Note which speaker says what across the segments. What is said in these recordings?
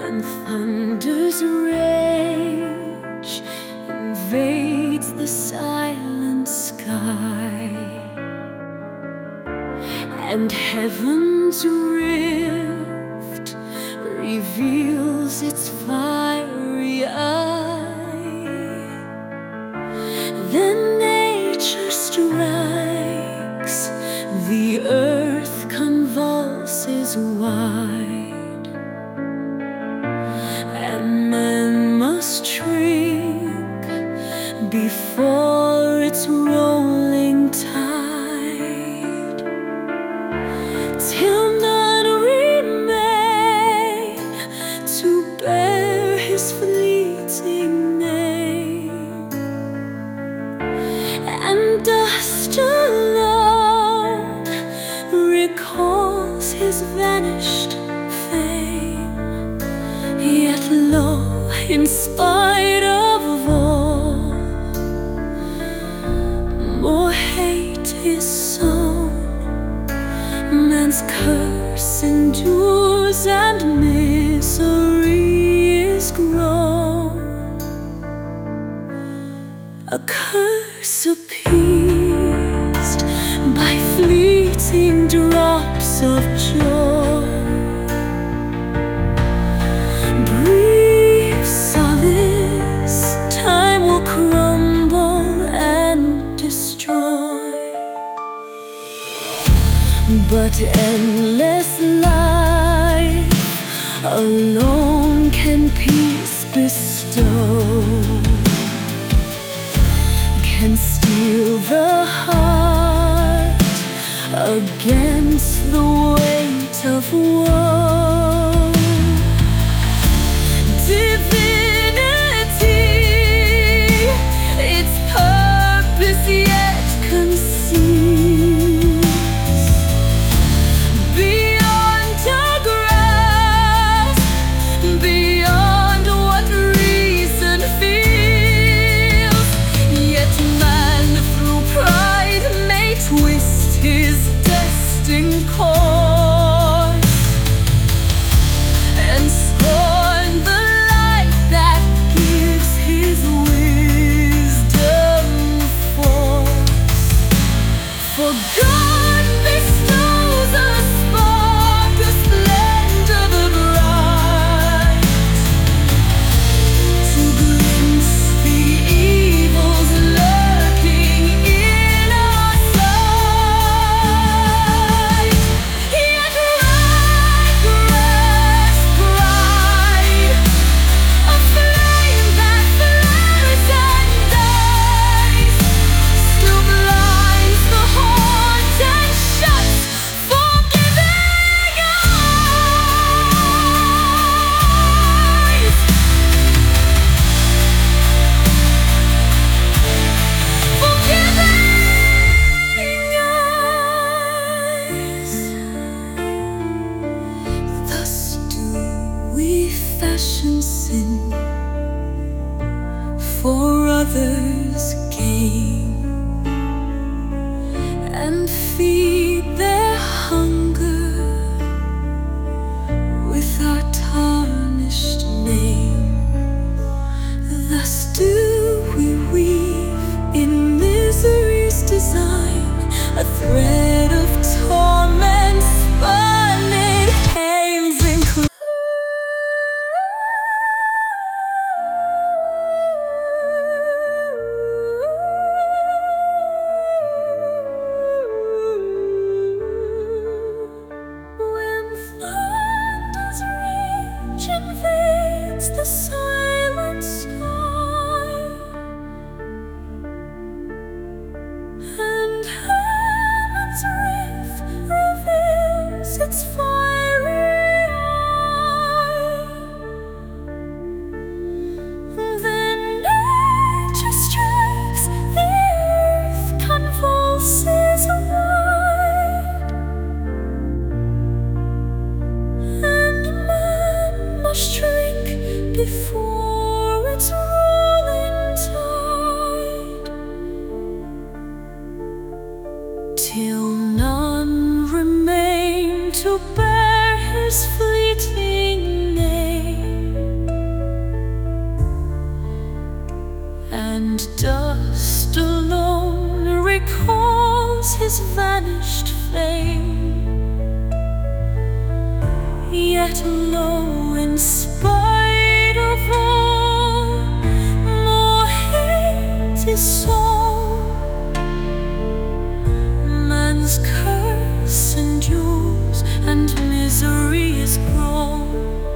Speaker 1: when thunder's rage invades the silent sky, and heaven's rift reveals its fiery eye. Then nature strikes, the earth convulses wide, and man must shrink before its rolling tide, till none remain to bear his fleeting name, and dust alone recalls his vanished fame. Yet lo, in spite of all, more hate is sown, man's curse endures, and misery is grown. A curse appeased by fleeting drops of joy, brief solace time will crumble and destroy. But endless life alone can peace bestow, can steel the heart against the weight of woe. Divinity, its purpose yet conceals, beyond our grasp, beyond what reason feels. Yet man through pride may twist his destined course, and scorn the light that gives his wisdom force. For God bestows a spark, a splendor the bright, to glimpse the evils lurking in our sight. Yet right rests pride, a flame that flares and dies, still blinds the heart and shuts forgiving eyes. Forgiving eyes. Thus do we fashion sin for others' gain, and feed their hunger with our tarnished name. Thus do we weave in misery's design a thread of torment spun in pains included. low in spite of all. More hate is sown. Man's curse endures and misery is grown.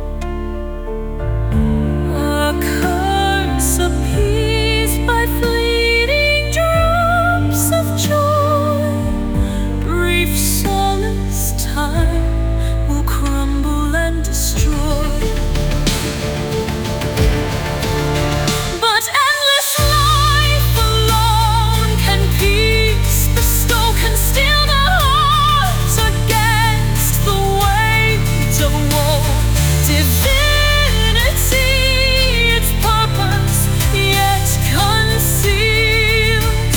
Speaker 1: A curse appeased by fleeting drops of joy. Brief solace time will crumble and destroy. But endless life alone can peace bestow, can steal the hearts against the weight of woe. Divinity, its purpose, yet conceals.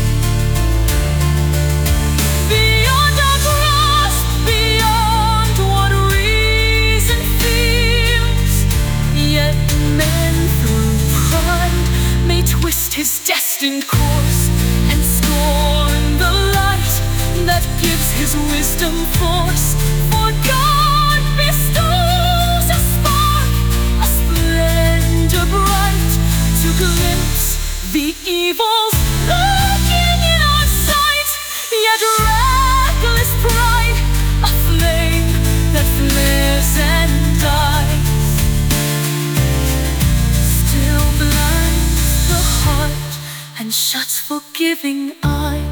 Speaker 1: Beyond our grasp, beyond what reason feels. Yet men through pride may twist his destined course and scorn the light that gives his wisdom force. For God bestows a spark, a splendor bright, to glimpse the evils lurking in our sight. Yet reckless pride, a flame that flares and dies, still blinds the heart and shuts forgiving eyes.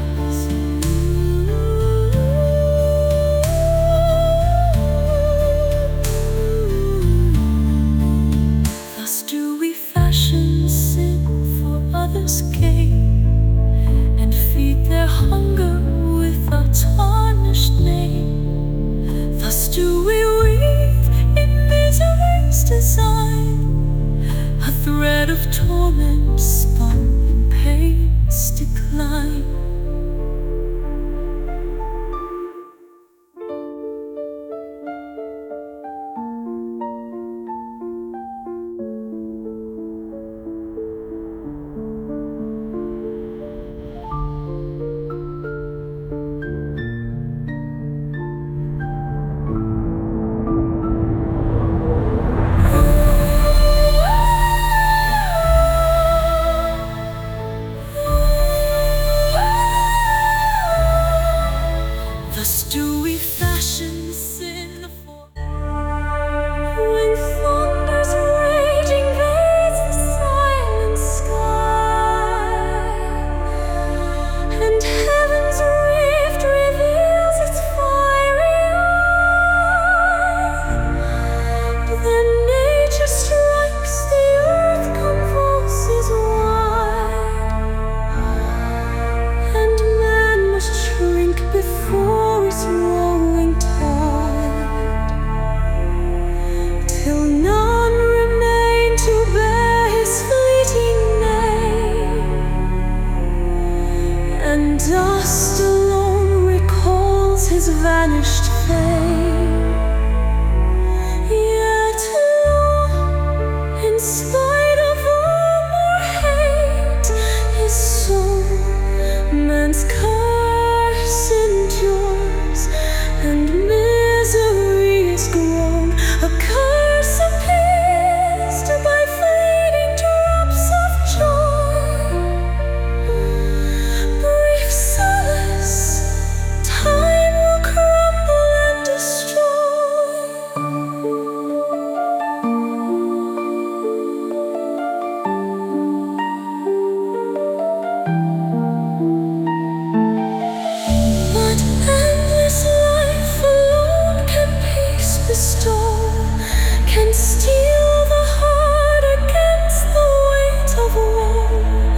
Speaker 1: Thus do we fashion sin for others' gain, and feed their hunger with our tarnished name. Thus do we weave in misery's design a thread of torment spun in pain's decline. Thus do we fashion sin for. When thunder's raging bathes the silent sky, and heaven's rift reveals its fiery eye, then nature strikes, the earth convulses wide, and man must shrink before its rolling tide, till none remain to bear his fleeting name, and dust alone recalls his vanished fame. Yet long, in spite of all, more hate is sown. Man's curse endures and misery is grown. A curse appeased by fleeting drops of joy. Brief solace time will crumble and destroy. But endless life alone can peace bestow, can steal the heart against the weight of woe.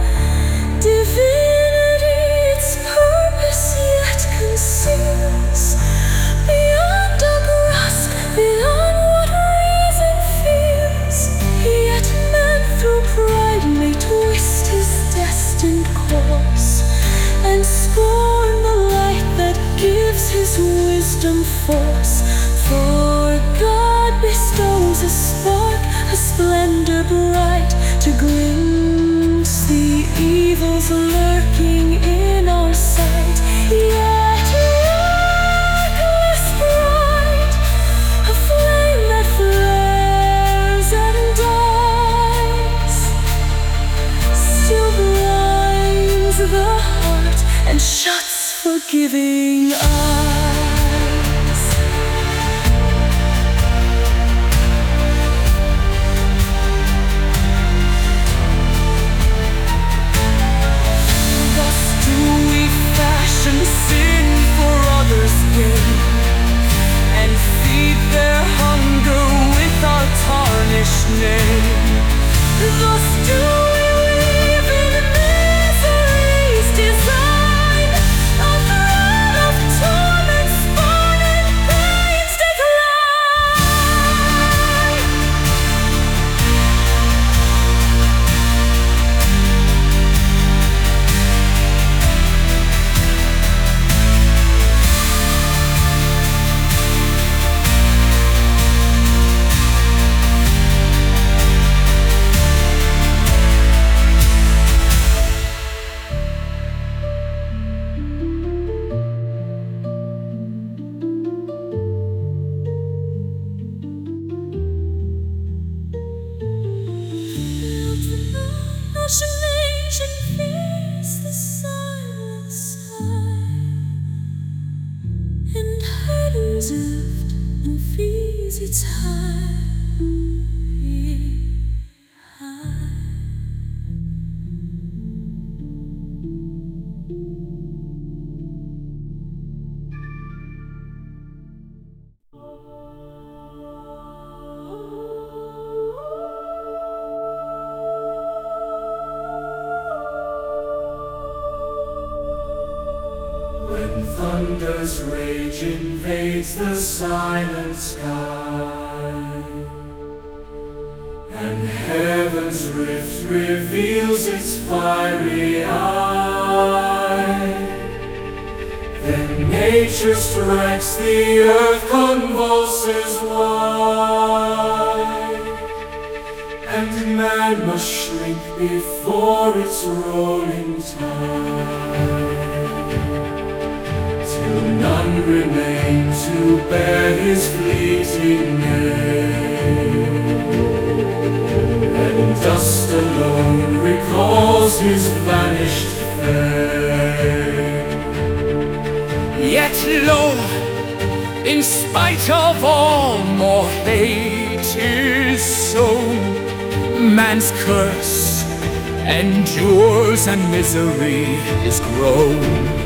Speaker 1: Divinity, its purpose yet conceals. Beyond our grasp, beyond what reason feels. Yet man through pride may twist his destined course and scorn the light that gives his wisdom force. For God bestows a spark, a splendor bright, to glimpse the evils lurking in our sight. Yet reckless pride, a flame that unbelieving eyes. Thus do we fashion sin for others' gain, and feed their hunger with our tarnished name. Thus do we weave in misery's design, a thread of torment spun in pain's decline. Imagination fears the silent sigh, and hidens it and feeds its high.
Speaker 2: When thunder's rage invades the silent sky, and heaven's rift reveals its fiery eye, then nature strikes, the earth convulses wide, and man must shrink before its rolling tide. None remain to bear his fleeting name, and dust alone recalls his vanished fame.
Speaker 1: Yet lo, in spite of all, more fate is sown. Man's curse endures and misery is grown.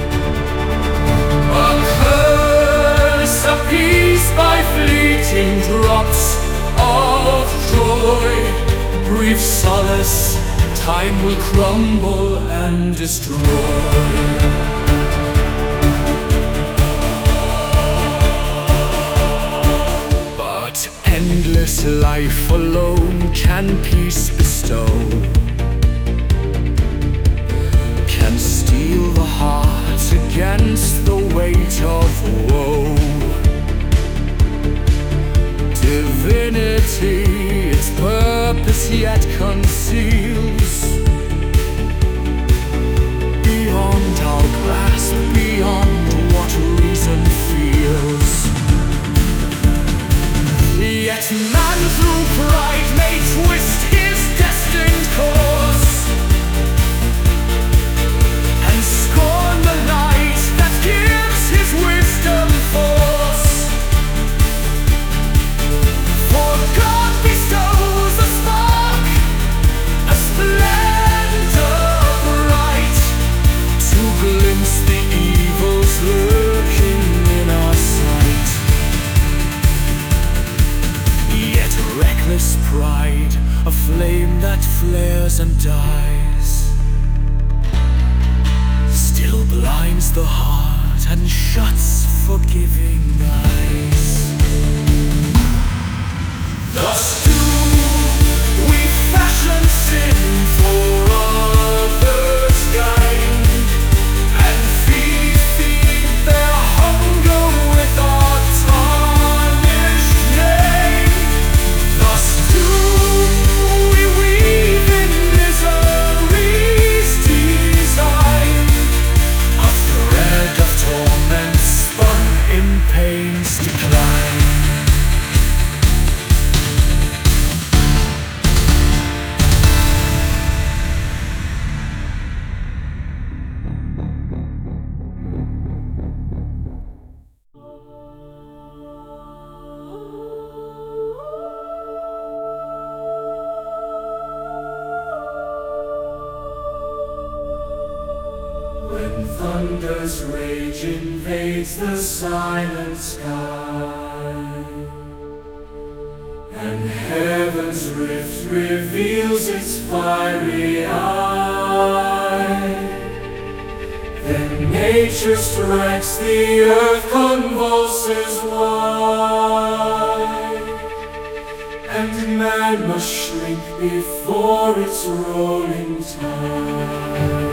Speaker 2: Appeased by fleeting drops of joy,
Speaker 1: Brief solace, time will crumble and destroy. But endless life alone can peace bestow, can steel the heart against the weight of woe. Divinity its purpose yet conceals, beyond our grasp, beyond what reason feels. Yet man through pride may twist his destined course, and scorn the light that gives his wisdom force. For God bestows a spark, a splendor bright, to glimpse the evils lurking in our sight. Yet reckless pride, a flame that flares and dies, still blinds the heart and shuts forgiving eyes.
Speaker 2: thus do we fashion sin for others' gain, and feed their hunger with our tarnished name. Thus do we weave in misery's design, a thread of torment spun in pain's decline. thunder's rage invades the silent sky, and heaven's rift reveals its fiery eye. Then nature strikes, the earth convulses wide, and man must shrink before its rolling tide,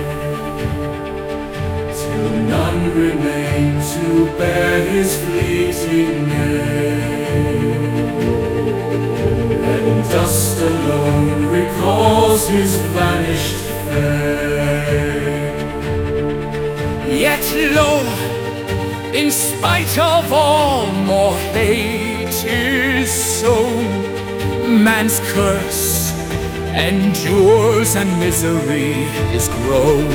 Speaker 2: till none remain to bear his fleeting name, and dust alone recalls his vanished fame.
Speaker 1: Yet lo, in spite of all, more fate is sown. Man's curse endures and misery is grown.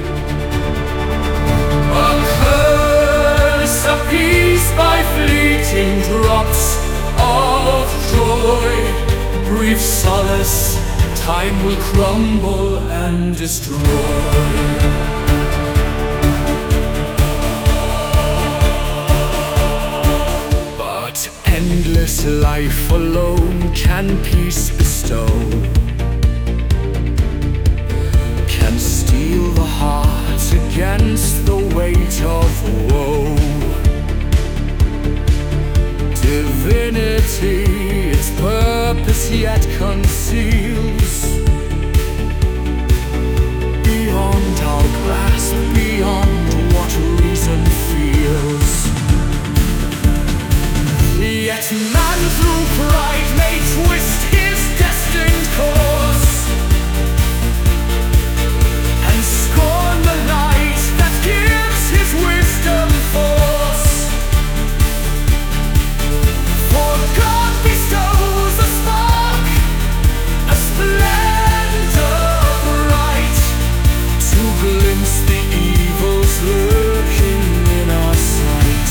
Speaker 2: A curse appeased by fleeting drops of joy,
Speaker 1: Brief solace, time will crumble and destroy. Endless life alone can peace bestow, can steel the heart against the weight of woe. Divinity its purpose yet conceals, beyond our grasp, beyond what reason feels. Yet man through pride may twist his destined course, and scorn the light that gives his wisdom force. For God bestows a spark, a splendor bright, to glimpse the evils lurking in our sight.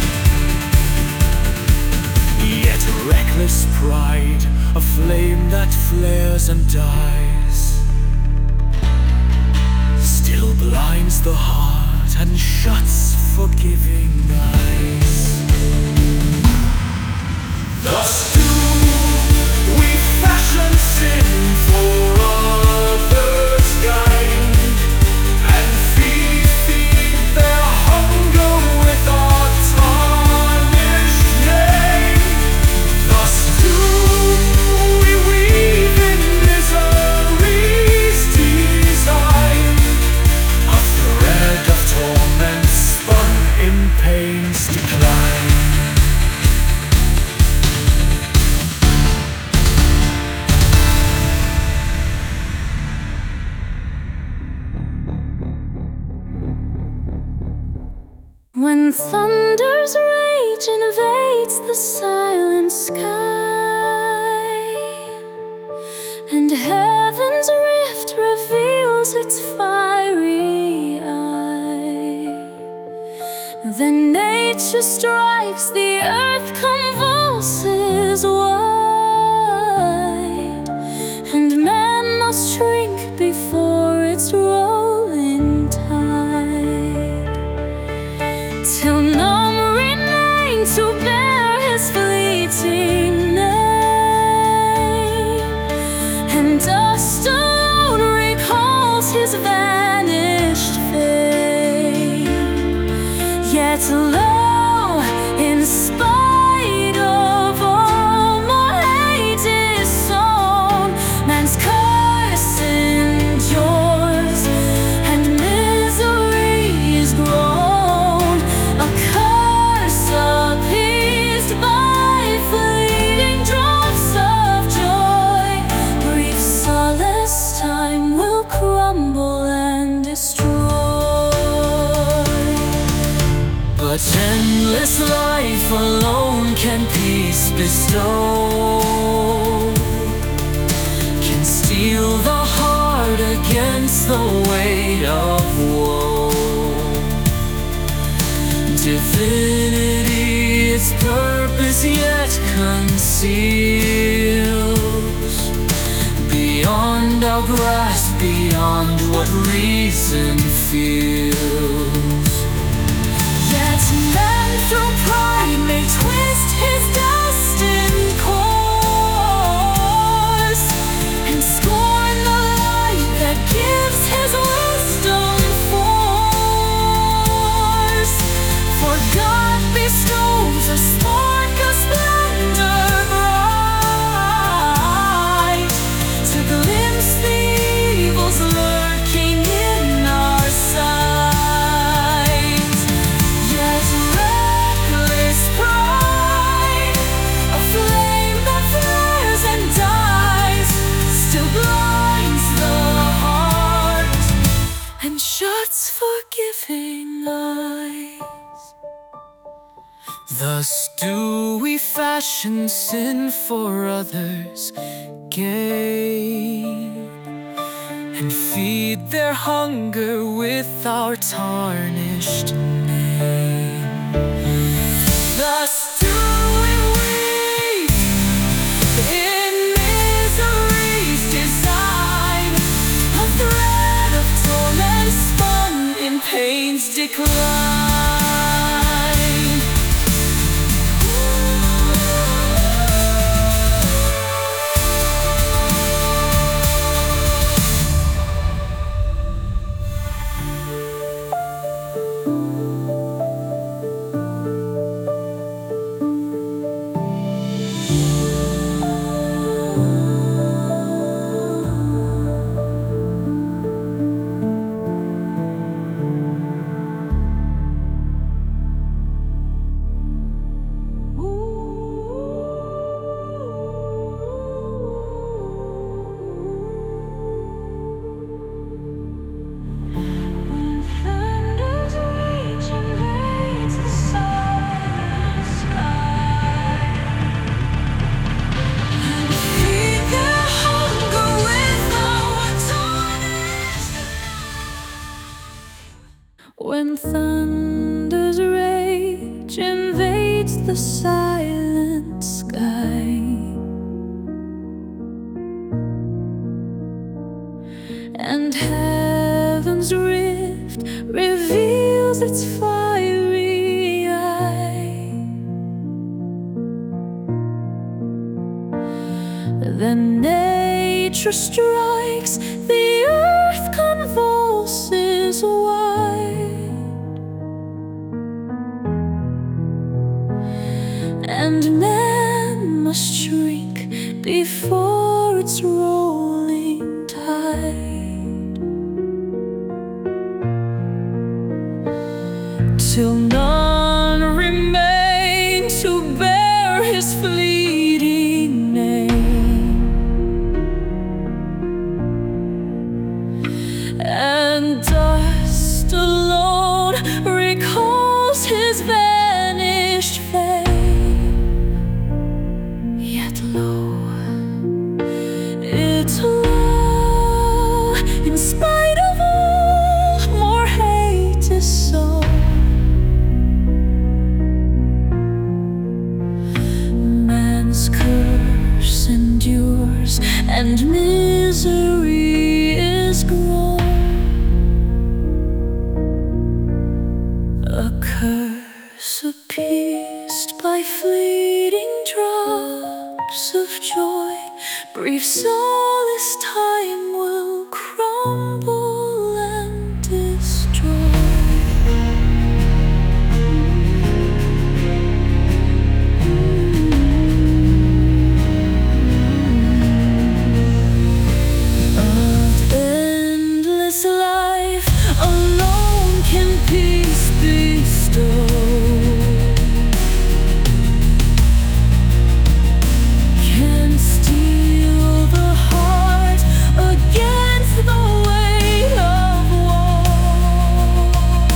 Speaker 1: Yet reckless pride, a flame that flares and dies, still blinds the heart and shuts forgiving eyes.
Speaker 2: thus do we fashion sin for others' gain, and feed their hunger with our tarnished name. Thus do we weave in misery's design, a thread of torment spun in pain's decline.
Speaker 3: When thunder's rage invades the silent sky, and heaven's rift reveals its fiery eye, then nature strikes, the earth convulses wide, and man must shrink before its rolling tide, till none remain to bear his fleeting name, and dust alone recalls his vanished fame. Yet lo, in spite of all, more hate is sown. Man's curse endures and misery is grown. A curse appeased by fleeting drops of joy, brief solace time will crumble and destroy. But endless life alone can peace bestow, can steel the heart against the weight of woe. Divinity its purpose yet conceals, beyond our grasp, beyond beyond what reason feels. Yet man through pride may twist his destined course and scorn the light that gives his wisdom force. For God bestows a spark of splendor bright to glimpse the evils lurking in our sight. Yet reckless pride, a flame that flares and dies, still blinds the heart and shuts forgiving eyes. Thus do we fashion sin for others' gain, and feed their hunger with our tarnished name. Thus do we weep in misery's design, a thread of torment spun in pain's decline. When thunder's rage invades the silent sky, and heaven's rift reveals its fiery eye, then nature strikes, the earth convulses wide, and man must shrink before its rolling tide, till none remain to bear his fleeting name, and dust alone recalls his vanished fame. Yet lo, it's love, in spite of all, more hate is sown. Man's curse endures, and misery is grown. A curse appeased by fleeting drops of joy, brief solace time will crumble and destroy. Of endless life alone can peace bestow, can steal the heart against the weight of woe.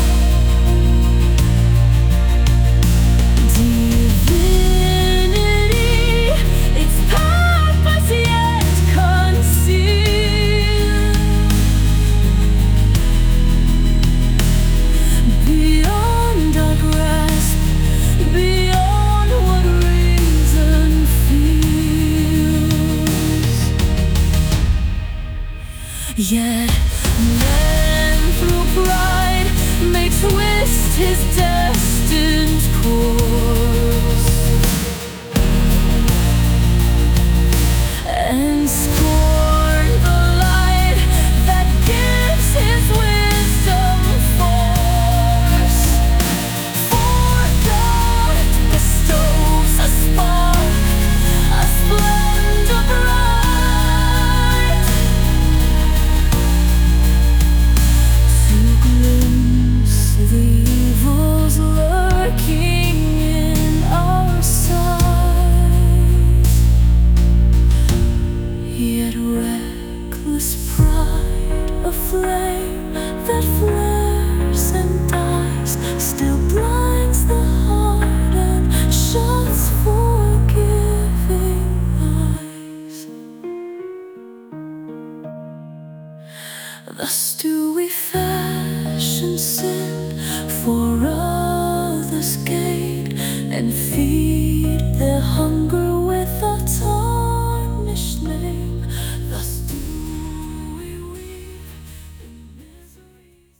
Speaker 3: Divinity, its purpose yet concealed, beyond our grasp, beyond what reason feels. Yet Man through pride may twist his destined course and scorn the light that gives his wisdom force. For God bestows a spark, a splendor bright, to glimpse the evils lurking in our sight. Yet reckless pride, a flame that flares and dies, still blinds the heart and shuts forgiving eyes. Thus do we fashion sin for others' gain, and feed their hunger with a tarnished name. Thus do we weave in misery's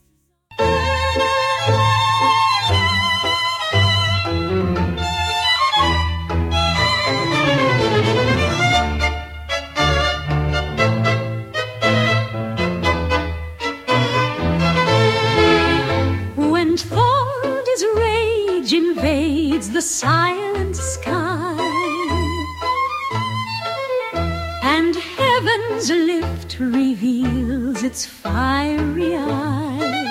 Speaker 4: When Thorn's rage invades the silent sky, and heaven's lift reveals its fiery eye,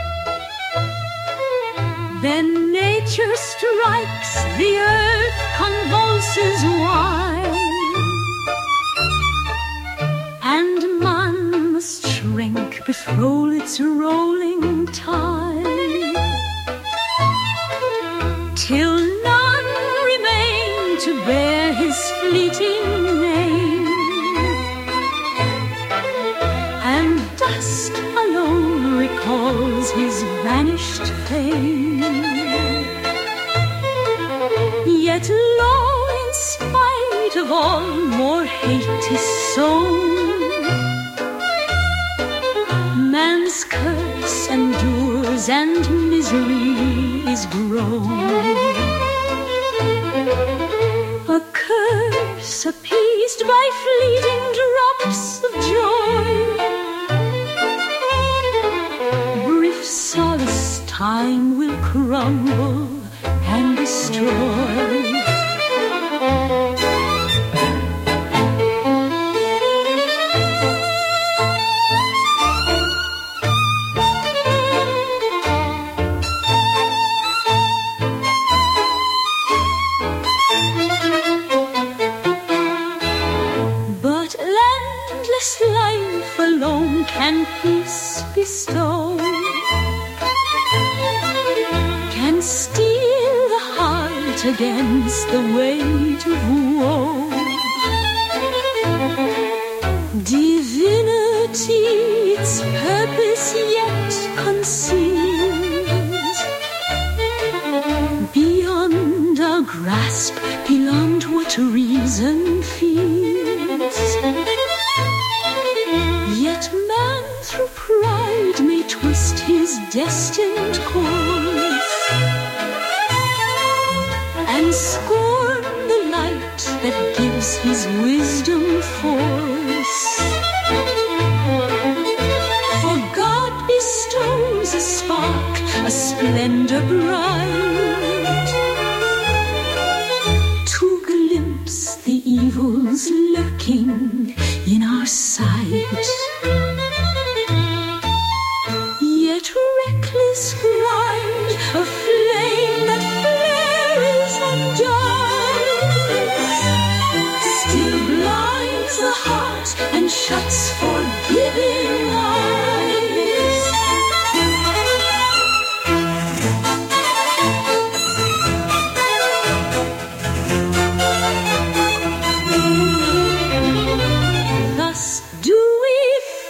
Speaker 4: then nature strikes, the earth convulses wide, and man must shrink before its rolling tide, till none remain to bear his fleeting name, and dust alone recalls his vanished fame. Yet lo, in spite of all, more hate is sown. Man's curse endures and misery is grown. A curse appeased by fleeting drops of joy, brief solace time will crumble and destroy. But landless life alone can peace bestow, can steel the heart against the weight of woe. Divinity its purpose yet conceals, beyond our grasp, beyond what reason feels. Yet man through pride may twist his destined course and scorn the light that gives his wisdom force. For God bestows a spark, a splendor bright, to glimpse the evils lurking in our sight. Yet reckless pride, a flame that flares and dies, still blinds the heart and shuts forgiving eyes. Thus do we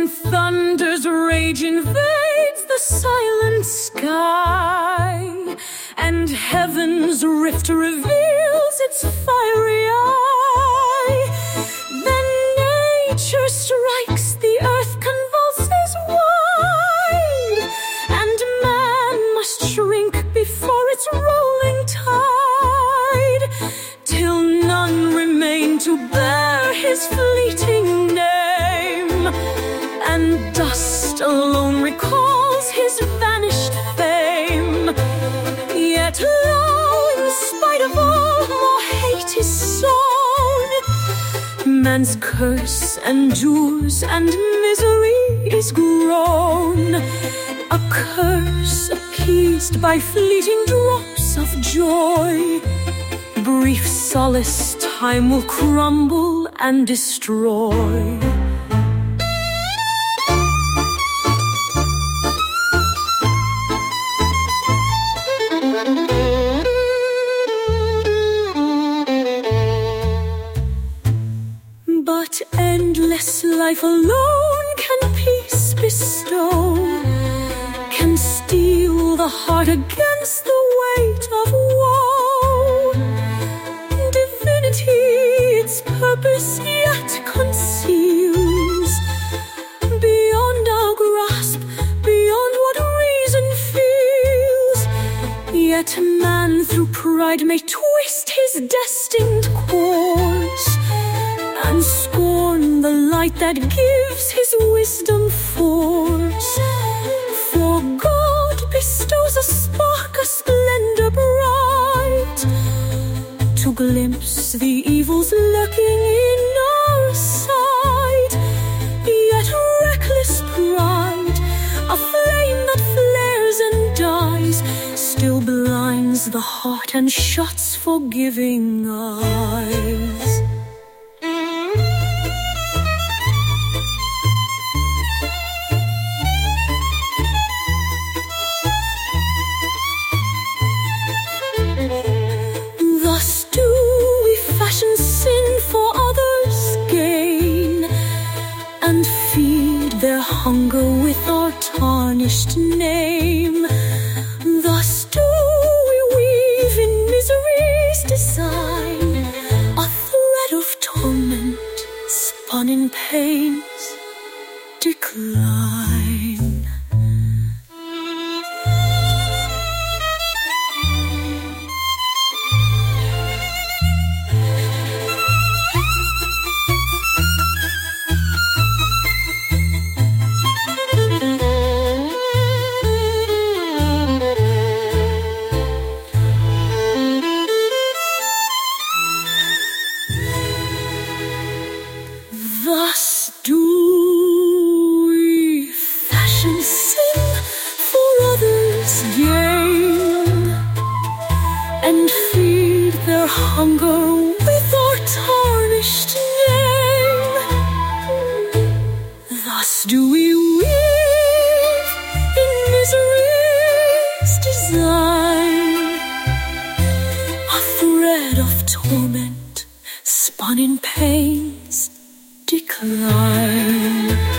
Speaker 3: When thunder's rage invades the silent sky, and heaven's rift reveals its fiery eye, then nature strikes, the earth convulses wide, and man must shrink before its rolling tide, till none remain to bear his fleeting name, and dust alone recalls his vanished fame. Yet lo, in spite of all, more hate is sown. Man's curse endures and misery is grown, a curse appeased by fleeting drops of joy. Brief solace time will crumble and destroy. But endless life alone can peace bestow, can steel the heart against the weight of woe. Divinity its purpose yet conceals, beyond our grasp, beyond what reason feels. Yet man through pride may twist his destined course, and scorn the light that gives his wisdom force. For God bestows a spark, a splendor bright, to glimpse the evils lurking in our sight. Yet reckless pride, a flame that flares and dies, still blinds the heart and shuts forgiving eyes. Thus do we fashion sin for others' gain, and feed their hunger with our tarnished name. Thus do we weave in misery's design a thread of torment spun in pain's decline. Thus do we fashion sin for others' gain, and feed their hunger with our tarnished name. Thus do we weave in misery's design a thread of torment spun in pain's decline.